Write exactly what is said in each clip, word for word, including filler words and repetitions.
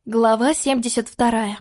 Глава семьдесят вторая.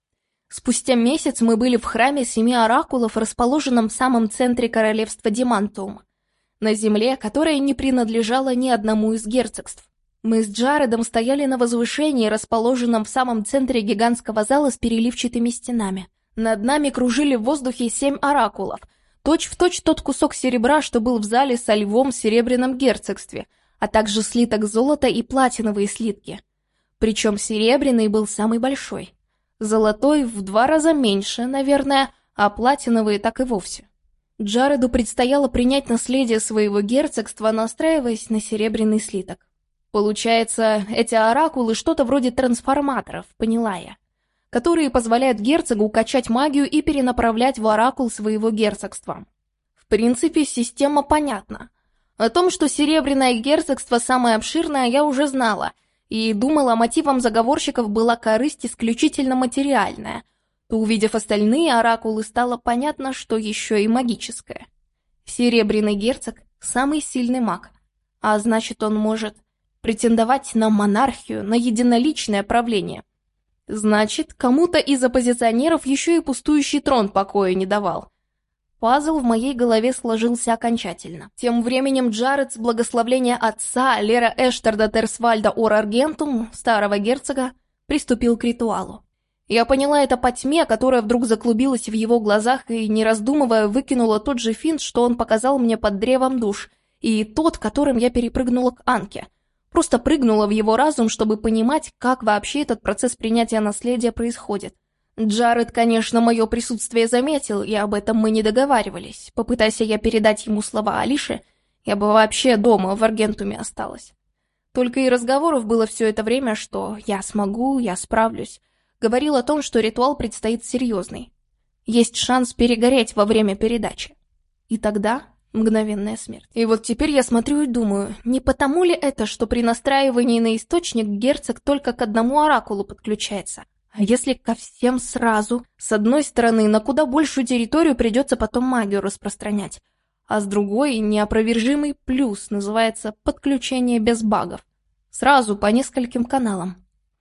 Спустя месяц мы были в храме Семи Оракулов, расположенном в самом центре королевства Димантиум, на земле, которая не принадлежала ни одному из герцогств. Мы с Джаредом стояли на возвышении, расположенном в самом центре гигантского зала с переливчатыми стенами. Над нами кружили в воздухе семь оракулов, точь-в-точь тот кусок серебра, что был в зале со львом в Серебряном герцогстве, а также слиток золота и платиновые слитки. Причем серебряный был самый большой. Золотой в два раза меньше, наверное, а платиновые так и вовсе. Джареду предстояло принять наследие своего герцогства, настраиваясь на серебряный слиток. Получается, эти оракулы что-то вроде трансформаторов, поняла я, которые позволяют герцогу качать магию и перенаправлять в оракул своего герцогства. В принципе, система понятна. О том, что Серебряное герцогство самое обширное, я уже знала, и думала, мотивом заговорщиков была корысть исключительно материальная, то, увидев остальные оракулы, стало понятно, что еще и магическое. Серебряный герцог – самый сильный маг, а значит, он может претендовать на монархию, на единоличное правление. Значит, кому-то из оппозиционеров еще и пустующий трон покоя не давал. Пазл в моей голове сложился окончательно. Тем временем Джаред с благословения отца Лера Эштерда Терсвальда Ор-Аргентум, старого герцога, приступил к ритуалу. Я поняла это по тьме, которая вдруг заклубилась в его глазах и, не раздумывая, выкинула тот же финт, что он показал мне под древом душ, и тот, которым я перепрыгнула к Анке. Просто прыгнула в его разум, чтобы понимать, как вообще этот процесс принятия наследия происходит. Джаред, конечно, мое присутствие заметил, и об этом мы не договаривались. Попытайся я передать ему слова Алише, я бы вообще дома в Аргентуме осталась. Только и разговоров было все это время, что «я смогу, я справлюсь». Говорил о том, что ритуал предстоит серьезный. Есть шанс перегореть во время передачи. И тогда мгновенная смерть. И вот теперь я смотрю и думаю, не потому ли это, что при настраивании на источник герцог только к одному оракулу подключается? А если ко всем сразу? С одной стороны, на куда большую территорию придется потом магию распространять, а с другой, неопровержимый плюс, называется подключение без багов. Сразу по нескольким каналам.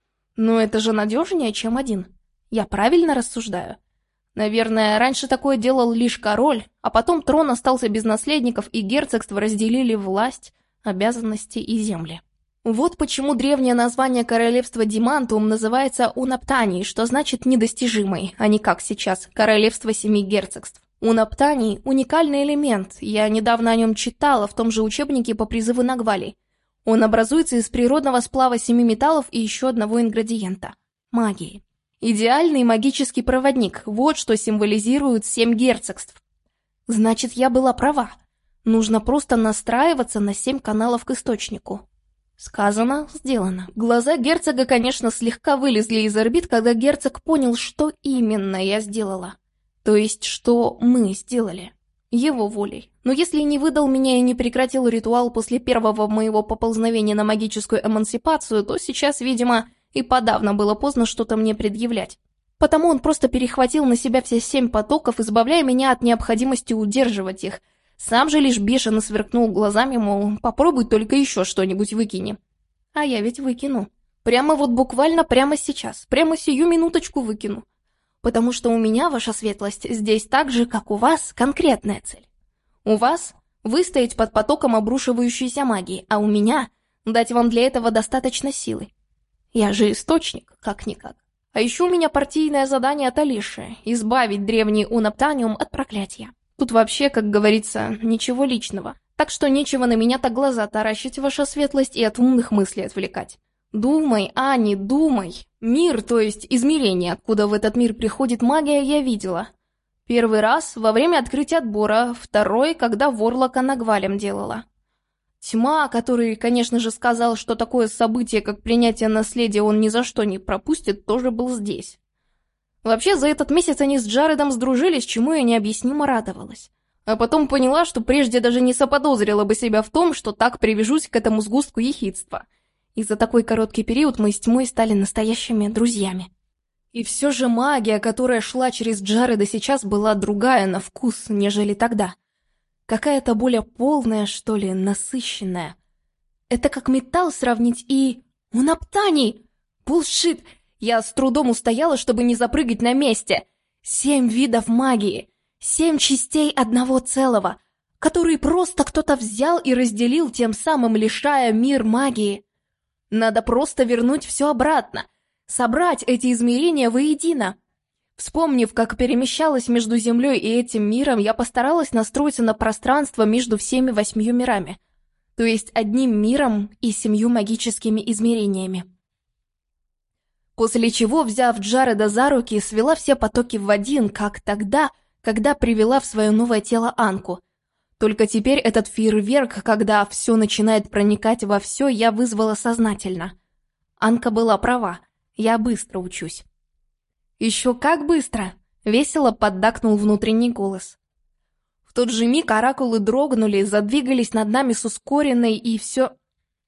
Но это же надежнее, чем один. Я правильно рассуждаю? Наверное, раньше такое делал лишь король, а потом трон остался без наследников, и герцогство разделили власть, обязанности и земли. Вот почему древнее название королевства Димантиум называется Унаптаний, что значит «недостижимый», а не как сейчас, королевство семи герцогств. Унаптаний – уникальный элемент, я недавно о нем читала в том же учебнике по призыву Нагвалей. Он образуется из природного сплава семи металлов и еще одного ингредиента – магии. Идеальный магический проводник, вот что символизирует семь герцогств. Значит, я была права. Нужно просто настраиваться на семь каналов к источнику. Сказано, сделано. Глаза герцога, конечно, слегка вылезли из орбит, когда герцог понял, что именно я сделала. То есть, что мы сделали. Его волей. Но если не выдал меня и не прекратил ритуал после первого моего поползновения на магическую эмансипацию, то сейчас, видимо, и подавно было поздно что-то мне предъявлять. Потому он просто перехватил на себя все семь потоков, избавляя меня от необходимости удерживать их. Сам же лишь бешено сверкнул глазами, мол, попробуй только еще что-нибудь выкини. А я ведь выкину. Прямо вот буквально прямо сейчас, прямо сию минуточку выкину. Потому что у меня, ваша светлость, здесь так же, как у вас, конкретная цель. У вас выстоять под потоком обрушивающейся магии, а у меня дать вам для этого достаточно силы. Я же источник, как-никак. А еще у меня партийное задание от Алиши – избавить древний Унаптаниум от проклятия. Тут вообще, как говорится, ничего личного. Так что нечего на меня так глаза таращить, ваша светлость, и от умных мыслей отвлекать. Думай, Ани, думай. Мир, то есть измерение, откуда в этот мир приходит магия, я видела. Первый раз во время открытия отбора, второй, когда Ворлока Нагвалем делала. Тьма, который, конечно же, сказал, что такое событие, как принятие наследия, он ни за что не пропустит, тоже был здесь. Вообще, за этот месяц они с Джаредом сдружились, чему я необъяснимо радовалась. А потом поняла, что прежде даже не заподозрила бы себя в том, что так привяжусь к этому сгустку ехидства. И за такой короткий период мы с тьмой стали настоящими друзьями. И все же магия, которая шла через Джареда сейчас, была другая на вкус, нежели тогда. Какая-то более полная, что ли, насыщенная. Это как металл сравнить и... Унаптаний! Булшит! Я с трудом устояла, чтобы не запрыгать на месте. Семь видов магии, семь частей одного целого, который просто кто-то взял и разделил, тем самым лишая мир магии. Надо просто вернуть все обратно, собрать эти измерения воедино. Вспомнив, как перемещалась между Землей и этим миром, я постаралась настроиться на пространство между всеми восьмью мирами, то есть одним миром и семью магическими измерениями. После чего, взяв Джареда за руки, свела все потоки в один, как тогда, когда привела в свое новое тело Анку. Только теперь этот фейерверк, когда все начинает проникать во все, я вызвала сознательно. Анка была права, я быстро учусь. «Еще как быстро!» — весело поддакнул внутренний голос. В тот же миг оракулы дрогнули, задвигались над нами с ускоренной и все...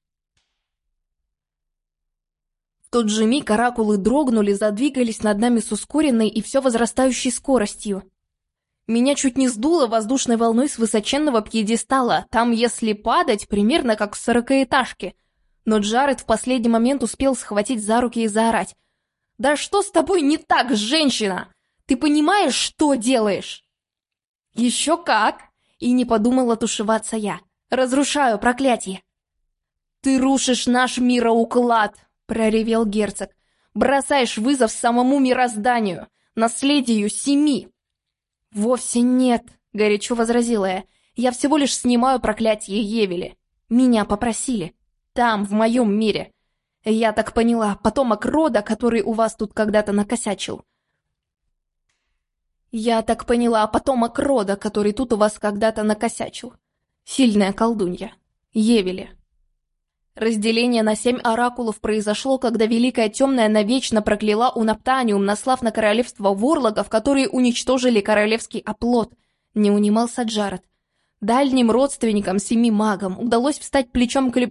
В тот же миг оракулы дрогнули, задвигались над нами с ускоренной и все возрастающей скоростью. Меня чуть не сдуло воздушной волной с высоченного пьедестала, там, если падать, примерно как в сорокаэтажке. Но Джаред в последний момент успел схватить за руки и заорать. «Да что с тобой не так, женщина? Ты понимаешь, что делаешь?» «Еще как!» И не подумала тушеваться я. «Разрушаю проклятие!» «Ты рушишь наш мироуклад!» — проревел герцог. «Бросаешь вызов самому мирозданию, наследию семи!» «Вовсе нет!» — горячо возразила я. «Я всего лишь снимаю проклятие Евели. Меня попросили. Там, в моем мире. Я так поняла, потомок рода, который у вас тут когда-то накосячил. Я так поняла, потомок рода, который тут у вас когда-то накосячил. Сильная колдунья. Евели. Разделение на семь оракулов произошло, когда Великая Темная навечно прокляла Унаптаниум, наслав на королевство ворлоков, которые уничтожили королевский оплот. Не унимался Джаред. Дальним родственникам, семи магам, удалось встать плечом к...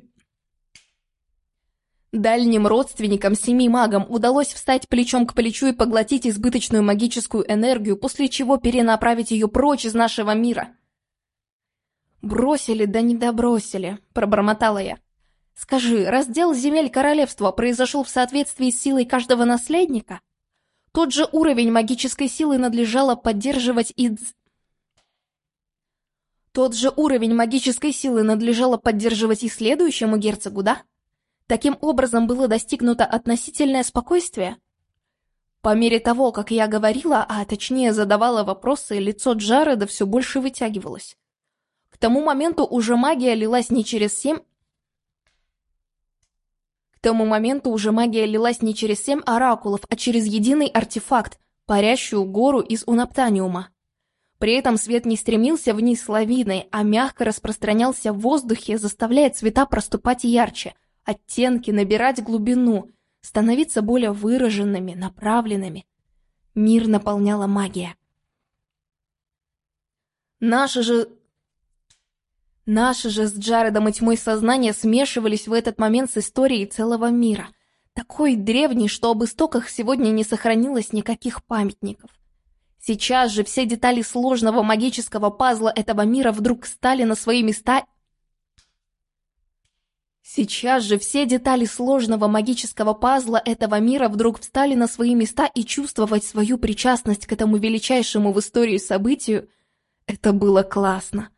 Дальним родственникам, семи магам, удалось встать плечом к плечу и поглотить избыточную магическую энергию, после чего перенаправить ее прочь из нашего мира. «Бросили, да не добросили», — пробормотала я. «Скажи, раздел земель королевства произошел в соответствии с силой каждого наследника? Тот же уровень магической силы надлежало поддерживать и... Тот же уровень магической силы надлежало поддерживать и следующему герцогу, да? Таким образом было достигнуто относительное спокойствие?» По мере того, как я говорила, а точнее задавала вопросы, лицо Джареда все больше вытягивалось. К тому моменту уже магия лилась не через семь... К тому моменту уже магия лилась не через семь оракулов, а через единый артефакт, парящую гору из унаптаниума. При этом свет не стремился вниз лавиной, а мягко распространялся в воздухе, заставляя цвета проступать ярче, оттенки набирать глубину, становиться более выраженными, направленными. Мир наполняла магия. Наши же... Наши же с Джаредом и тьмой сознания смешивались в этот момент с историей целого мира, такой древний, что об истоках сегодня не сохранилось никаких памятников. Сейчас же все детали сложного магического пазла этого мира вдруг стали на свои места. Сейчас же все детали сложного магического пазла этого мира вдруг встали на свои места, и чувствовать свою причастность к этому величайшему в истории событию — это было классно.